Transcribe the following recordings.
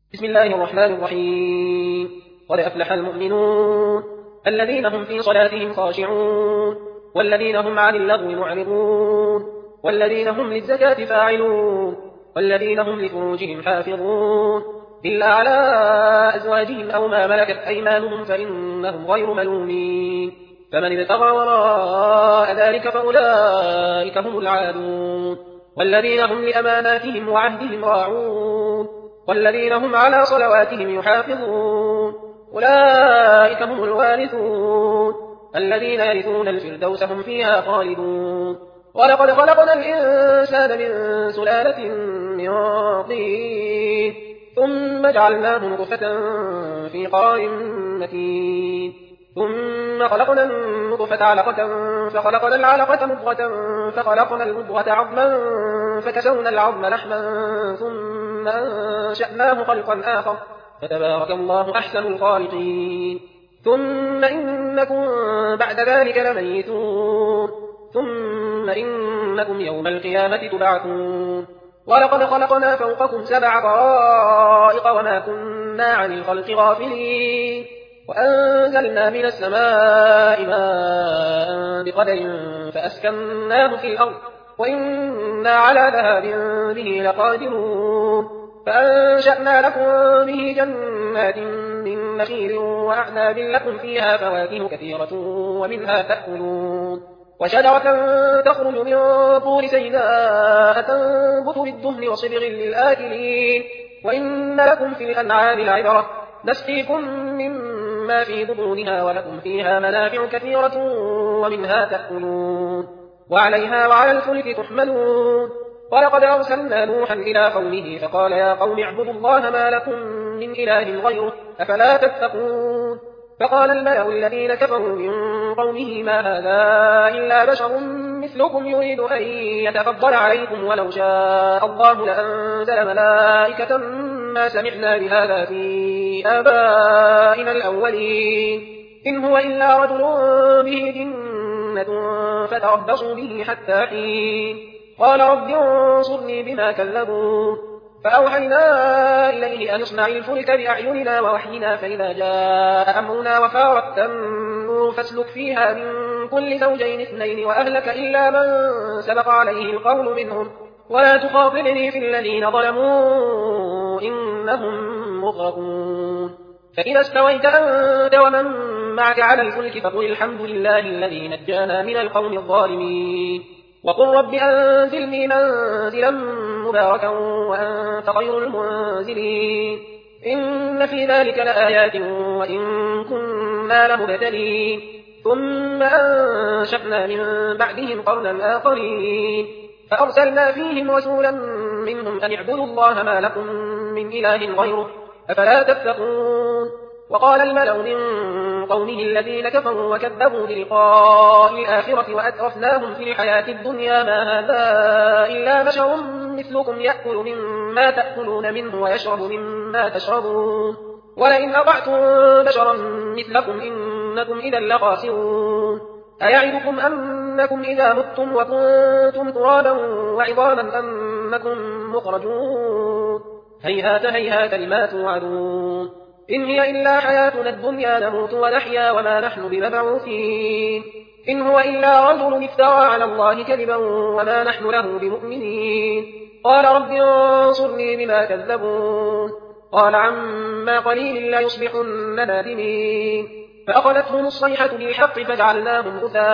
بسم الله الرحمن الرحيم. قد أفلح المؤمنون الذين هم في صلاتهم خاشعون والذين هم عن اللغو معرضون والذين هم للزكاة فاعلون والذين هم لفروجهم حافظون إلا على أزواجهم أو ما ملكت أيمانهم فإنهم غير ملومين. فمن ابتغى وراء ذلك فأولئك هم العادون والذين هم لأماناتهم وعهدهم راعون والذين هم على صلواتهم يحافظون أولئك هم الوارثون الذين يرثون الفردوس هم فيها خالدون. ولقد خلقنا الإنسان من سلالة من طين ثم جعلناه نطفة في قرار مكين ثم خلقنا النطفة علقة فخلقنا العلقة مضغة فخلقنا المضغة عظما فكسونا العظم لحما ثم أنشأناه خلقا آخر فتبارك الله أحسن الخالقين. ثم إنكم بعد ذلك لميتون ثم إنكم يوم القيامة تبعثون. ولقد خلقنا فوقكم 7 طرائق وما كنا عن الخلق غافلين وأنزلنا من السماء ماء بقدر فأسكناه في الأرض وإنا على ذهاب به لقادرون. فأنشأنا لكم به جنات من نخيل وأعناب لكم فيها فواكه كثيرة ومنها تأكلون وشجرة تخرج من طور سيناء تنبت بالدهن وصبغ للآكلين وإن لكم في الأنعام لعبرة نسقيكم مما في بطونها ولكم فيها منافع كثيرة ومنها تأكلون وعليها وعلى الفلك تحملون. ولقد أرسلنا نوحا إلى قومه فقال يا قوم اعبدوا الله ما لكم من إله غيره أفلا تتقون. فقال الملأ الذين كفروا من قومه ما هذا إلا بشر مثلكم يريد أن يتفضل عليكم ولو شاء الله لأنزل ملائكة ما سمعنا بهذا في آبائنا الأولين إن هو إلا رجل به جنة فتربصوا به حتى حين. قال رب انصرني بما كذبون. فأوحينا إليه أن اصنع الفلك بأعيننا ووحينا فإذا جاء أمرنا وفارت النور فاسلك فيها من كل زوجين 2 وأهلك إلا من سبق عليه القول منهم ولا تخاطبني في الذين ظلموا إنهم مغرقون. فإذا استويت أنت ومن معك على الفلك فقل الحمد لله الذي نجانا من القوم الظالمين وقل رب أنزلني منزلا مباركا وأنت خير المنزلين. إن في ذلك لآيات وإن كنا لمبتلين. ثم أنشأنا من بعدهم قرنا آخرين فأرسلنا فيهم رسولا منهم أن اعبدوا الله ما لكم من إله غيره أفلا تتقون. وقال الملأ من قومه الذين كفروا وكذبوا بلقاء الآخرة وأترفناهم في الحياة الدنيا ما هذا إلا بشر مثلكم يأكل مما تأكلون منه ويشرب مما تشربون ولئن أطعتم بشرا مثلكم إنكم إذا لخاسرون. أيعدكم أنكم إذا متم وكنتم ترابا وعظاما أنكم مخرجون هيهات هيهات لما توعدون. إن هي إلا حياتنا الدنيا نموت ونحيا وما نحن بمبعوثين. إن هو إلا رجل افترى على الله كذبا وما نحن له بمؤمنين. قال رب انصرني بما كذبون. قال عما قليل لا يصبحن نادمين. فأخذتهم الصيحة بالحق فجعلناهم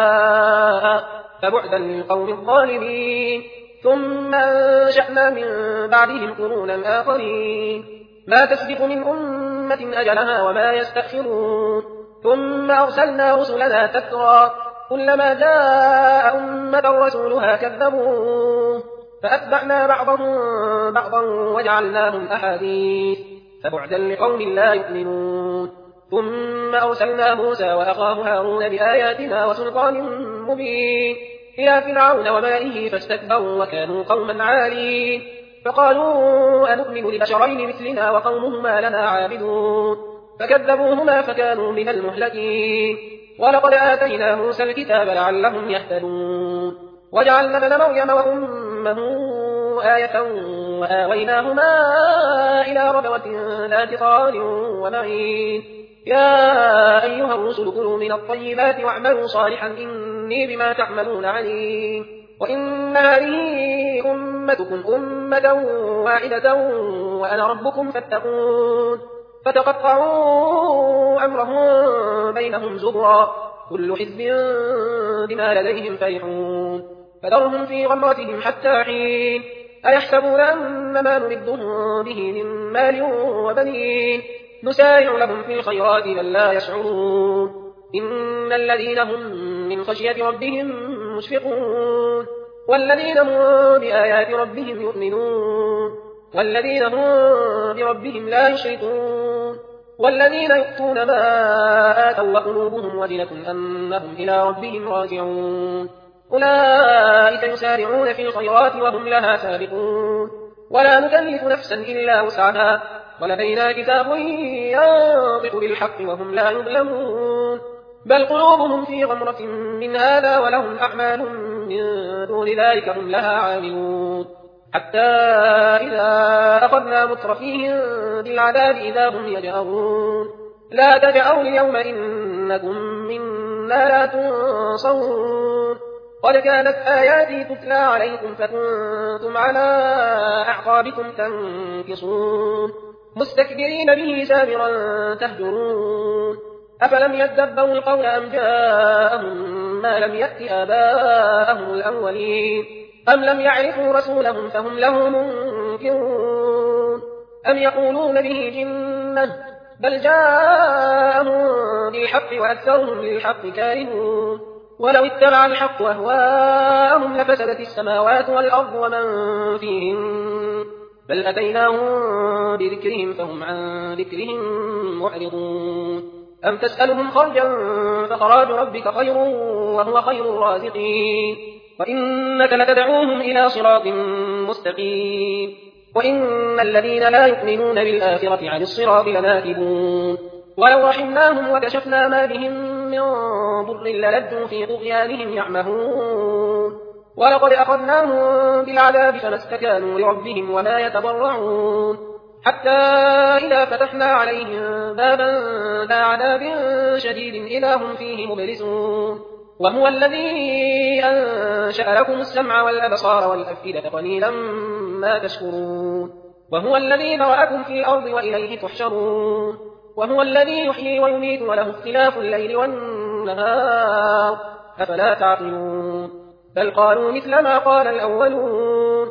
غثاء فبعدا للقوم الظالمين. ثم أنشأنا من بعدهم قرونا آخرين ما تسبق من أمة أجلها وما يستأخرون. ثم أرسلنا رسلنا تترى كلما جاء أمة رسولها كذبوه فأتبعنا بعضهم بعضا وجعلناهم أحاديث فبعدا لقوم لا يؤمنون. ثم أرسلنا موسى وأخاه هارون بآياتنا وسلطان مبين إلى فرعون وملئه فاستكبروا وكانوا قوما عالين. فقالوا أنؤمن لبشرين مثلنا وقومهما لنا عابدون فكذبوهما فكانوا من المهلكين. ولقد آتينا موسى الكتاب لعلهم يهتدون وجعلنا ابن مريم وأمه آية وآويناهما إلى ربوة ذات قرار ومعين يا أيها الرسل كلوا من الطيبات واعملوا صالحا إني بما تعملون عليم وإن هذه أمتكم أمة واحدة وأنا ربكم فاتقون فتقطعوا أمرهم بينهم زبرا كل حزب بما لديهم فرحون فذرهم في غمرتهم حتى حين أيحسبون أن ما نمدهم به من مال وبنين نسارع لهم في الخيرات بل لا يشعرون إن الذين هم من خشية ربهم مشفقون والذين هم بآيات ربهم يؤمنون والذين هم بربهم لا يشركون والذين يؤتون ما آتوا وقلوبهم وجلة أنهم إلى ربهم راجعون أولئك يسارعون في الخيرات وهم لها سابقون ولا نكلف نفسا إلا وسعها ولدينا كتاب ينطق بالحق وهم لا يظلمون بل قلوبهم في غمرة من هذا ولهم أعمال من دون ذلك هم لها عاملون حتى إذا أخذنا مترفيهم بالعذاب إذا هم يجأرون لا تجأروا اليوم إنكم منا لا تنصرون قد كانت آياتي تتلى عليكم فكنتم على أعقابكم تنكصون مستكبرين به سامرا تهجرون أفلم يدبروا القول أم جاءهم ما لم يأت آباءهم الأولين أم لم يعرفوا رسولهم فهم له منكرون أم يقولون به جنة بل جاءهم بالحق وأكثرهم للحق كارهون ولو اتبع الحق أهواءهم لفسدت السماوات والأرض ومن فيهن بل أتيناهم بذكرهم فهم عن ذكرهم معرضون أم تسألهم خرجا فخراج ربك خير وهو خير الرازقين وإنك لتدعوهم إلى صراط مستقيم وإن الذين لا يؤمنون بالآخرة عن الصراط لناكبون ولو رحمناهم وكشفنا ما بهم من ضر للجوا في طغيانهم يعمهون ولقد أخذناهم بالعذاب فما استكانوا لربهم ولا يتضرعون حتى إذا فتحنا عليهم بابا ذا عذاب شديد إذا هم فيه مبلسون وهو الذي أنشأ لكم السمع والأبصار والأفئدة قليلا ما تشكرون وهو الذي ذرأكم في الأرض وإليه تحشرون وهو الذي يحيي ويميت وله اختلاف الليل والنهار أفلا تعقلون بل قالوا مثل ما قال الأولون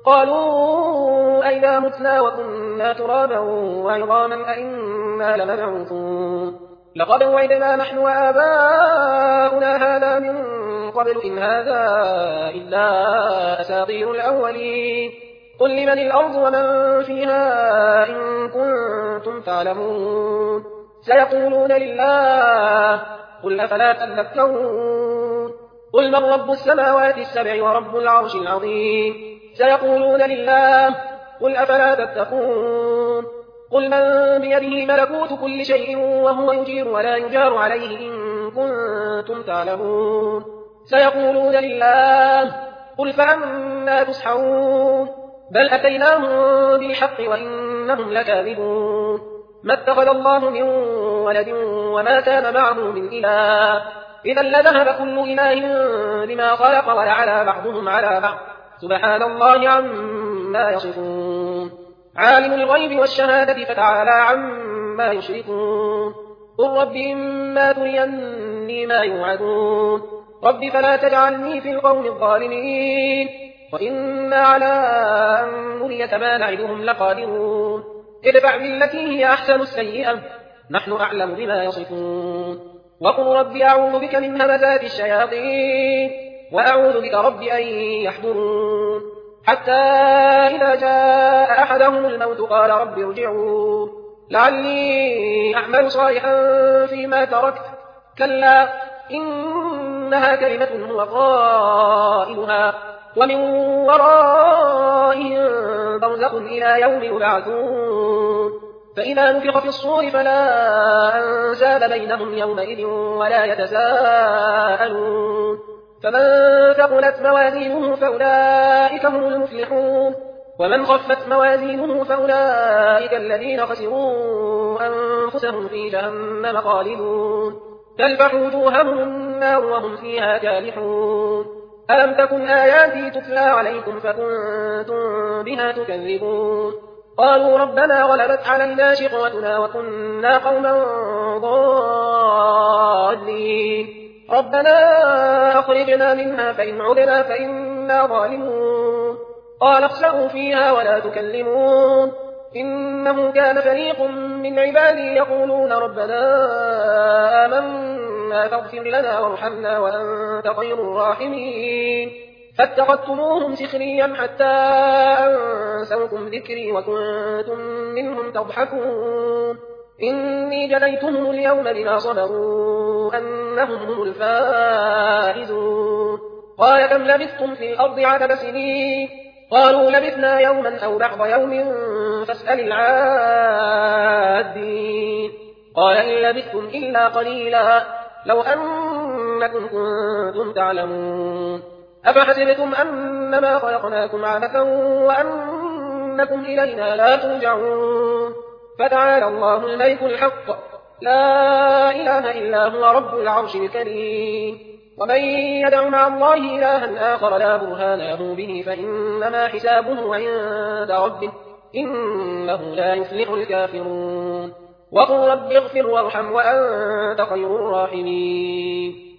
قالوا أئذا متنا وكنا ترابا وعظاما أئنا لمبعوثون لقد وعدنا نحن وآباؤنا هذا من قبل إن هذا إلا أساطير الأولين قل لمن الأرض ومن فيها إن كنتم تعلمون سيقولون لله قل أفلا تذكرون قل من رب السماوات السبع ورب العرش العظيم سيقولون لله قل أفلا تتقون قل من بيده ملكوت كل شيء وهو يجير ولا يجار عليه إن كنتم تعلمون سيقولون لله قل فأنا تسحرون بل أتيناهم بالحق وإنهم لكاذبون ما اتخذ الله من ولد وما كان معه من إله إذا لذهب كل إله بما خلق ولعلى بعضهم على بعض سبحان الله عما يصفون عالم الغيب والشهادة فتعالى عما يشركون قل رب إما تريني ما يوعدون رب فلا تجعلني في القوم الظالمين وإنا على أن نريك ما نعدهم لقادرون ادفع بالتي هي أحسن السيئة نحن أعلم بما يصفون وقل رب أعوذ بك من همزات الشياطين وأعوذ بك رب أن يحضرون حتى إذا جاء أحدهم الموت قال رب ارجعون لعلي أعمل صالحا فيما تركت كلا إنها كلمة هو قائلها ومن ورائهم برزخ إلى يوم يبعثون فإذا نفخ في الصور فلا أنساب بينهم يومئذ ولا يتساءلون فمن ثقلت موازينه فأولئك هم المفلحون ومن خفت موازينه فأولئك الذين خسروا أنفسهم في جهنم خالدون تلفح وجوههم النار وهم فيها كالحون ألم تكن آياتي تتلى عليكم فكنتم بها تكذبون قالوا ربنا غلبت علينا شقوتنا وكنا قوما ضالين ربنا أخرجنا منها فإن عدنا فإنا ظالمون قال اخسئوا فيها ولا تكلمون إنه كان فريق من عبادي يقولون ربنا آمنا فاغفر لنا وارحمنا وأنت خير الراحمين فاتخذتموهم سخريا حتى أنسوكم ذكري وكنتم منهم تضحكون إني جزيتهم اليوم بما صبروا أنهم هم الفائزون قال كم لبثتم في الأرض عدد سنين قالوا لبثنا يوما أو بعض يوم فاسأل العادين قال إن لبثتم إلا قليلا لو أنكم كنتم تعلمون أفحسبتم أنما خلقناكم عبثا وأنكم إلينا لا ترجعون فتعالى الله الملك الحق لا إله إلا هو رب العرش الكريم ومن يدع مع الله إلها آخر لا برهان له به فإنما حسابه عند ربه إنه لا يفلح الكافرون وقل رب اغفر وارحم وأنت خير الراحمين